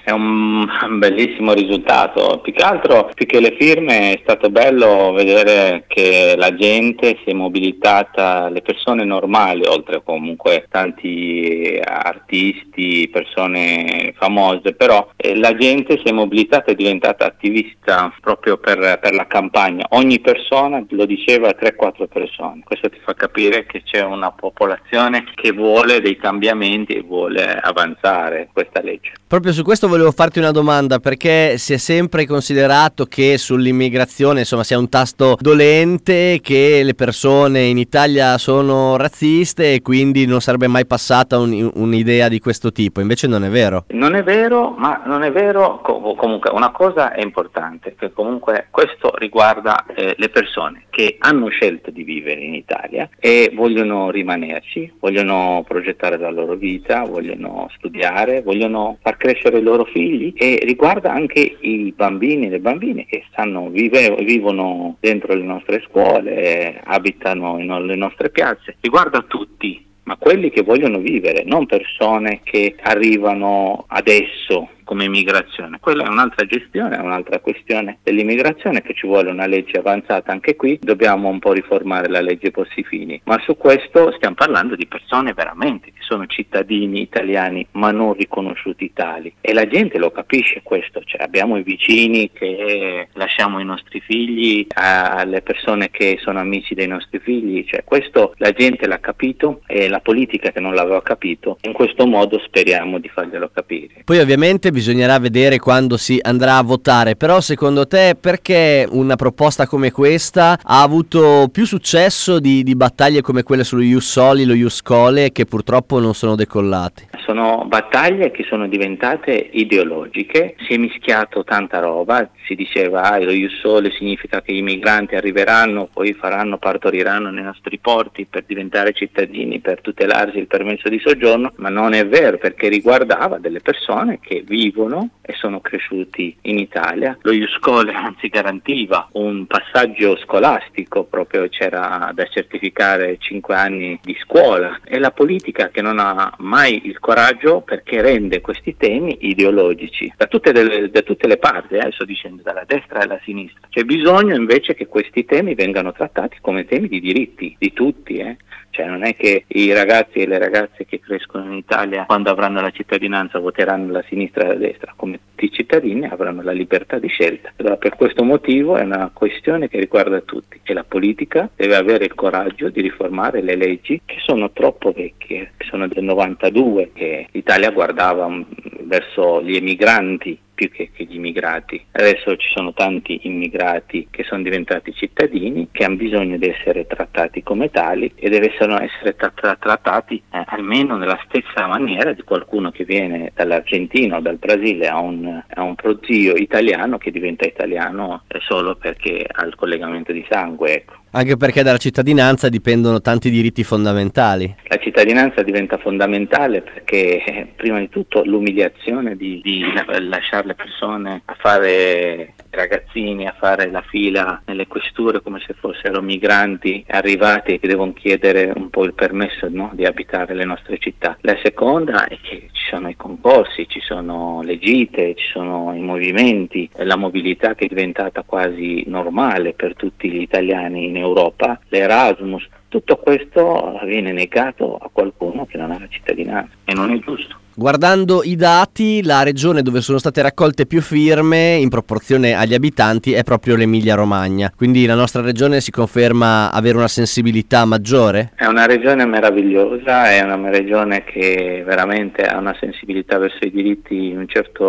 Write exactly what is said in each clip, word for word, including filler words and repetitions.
è un bellissimo risultato. Più che altro, più che le firme, è stato bello vedere che la gente si è mobilitata, le persone normali, oltre comunque tanti artisti, persone famose, però eh, la gente si è mobilitata, è diventata attivista proprio per, per la campagna. Ogni persona lo diceva, tre quattro persone. Questo ti fa capire che c'è una popolazione che vuole dei cambiamenti e vuole avanzare questa legge. Proprio su questo volevo farti una domanda, perché si è sempre considerato che sull'immigrazione insomma sia un tasto dolente, che le persone in Italia sono razziste e quindi non sarebbe mai passata un, un'idea di questo tipo. Invece non è vero. Non è vero, ma non è vero. Com- comunque una cosa è importante, che comunque questo riguarda eh, le persone che hanno scelto di vivere in Italia e vogliono rimanerci, vogliono progettare la loro vita, vogliono studiare, vogliono far crescere i loro figli, e riguarda anche i bambini e le bambine che stanno, vive, vivono dentro le nostre scuole, abitano in le nostre piazze, riguarda tutti, ma quelli che vogliono vivere, non persone che arrivano adesso come immigrazione. Quella è un'altra gestione, è un'altra questione dell'immigrazione, che ci vuole una legge avanzata anche qui. Dobbiamo un po' riformare la legge Bossi-Fini, ma su questo stiamo parlando di persone veramente che sono cittadini italiani ma non riconosciuti tali, e la gente lo capisce questo. Cioè, abbiamo i vicini che lasciamo i nostri figli alle persone che sono amici dei nostri figli, cioè questo la gente l'ha capito, e la politica che non l'aveva capito, in questo modo speriamo di farglielo capire. Poi ovviamente bisognerà vedere quando si andrà a votare, però secondo te perché una proposta come questa ha avuto più successo di, di battaglie come quelle sullo Ius Soli, lo Ius Scholae, che purtroppo non sono decollate? Sono battaglie che sono diventate ideologiche, si è mischiato tanta roba, si diceva ah, lo Ius Soli significa che i migranti arriveranno, poi faranno, partoriranno nei nostri porti per diventare cittadini, per tutelarsi il permesso di soggiorno, ma non è vero, perché riguardava delle persone che vivono e sono cresciuti in Italia. Lo Ius Scholae anzi garantiva un passaggio scolastico, proprio c'era da certificare cinque anni di scuola, e la politica che non ha mai il coraggio, perché rende questi temi ideologici da tutte le, da tutte le parti, eh, sto dicendo dalla destra e alla sinistra. C'è bisogno invece che questi temi vengano trattati come temi di diritti di tutti, eh. Cioè non è che i ragazzi e le ragazze che crescono in Italia, quando avranno la cittadinanza, voteranno la sinistra e la destra. Come tutti i cittadini avranno la libertà di scelta. Allora, per questo motivo è una questione che riguarda tutti, e la politica deve avere il coraggio di riformare le leggi che sono troppo vecchie, che sono del novantadue, che l'Italia guardava verso gli emigranti più che, che gli immigrati. Adesso ci sono tanti immigrati che sono diventati cittadini, che hanno bisogno di essere trattati come tali, e devono essere tra- tra- trattati eh, almeno nella stessa maniera di qualcuno che viene dall'Argentina o dal Brasile a un, a un prozio italiano che diventa italiano eh, solo perché ha il collegamento di sangue, ecco. Anche perché dalla cittadinanza dipendono tanti diritti fondamentali. La cittadinanza diventa fondamentale perché eh, prima di tutto l'umiliazione di, di lasciare le persone a fare, ragazzini a fare la fila nelle questure come se fossero migranti arrivati che devono chiedere un po' il permesso, no, di abitare le nostre città. La seconda è che ci sono i concorsi, ci sono le gite, ci sono i movimenti, la mobilità che è diventata quasi normale per tutti gli italiani in Europa, l'Erasmus. Tutto questo viene negato a qualcuno che non ha la cittadinanza, e non è giusto. Guardando i dati, la regione dove sono state raccolte più firme in proporzione agli abitanti è proprio l'Emilia-Romagna, quindi la nostra regione si conferma avere una sensibilità maggiore? È una regione meravigliosa, è una regione che veramente ha una sensibilità verso i diritti in un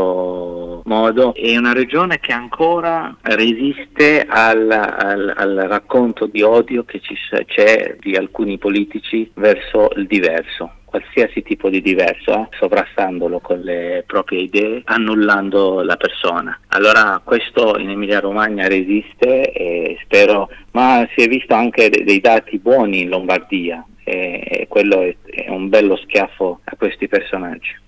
certo modo, è una regione che ancora resiste al, al, al racconto di odio che ci, c'è di alcuni politici verso il diverso. Qualsiasi tipo di diverso, eh, sovrastandolo con le proprie idee, annullando la persona. Allora questo in Emilia-Romagna resiste, e spero, ma si è visto anche dei dati buoni in Lombardia, e quello è, è un bello schiaffo a questi personaggi.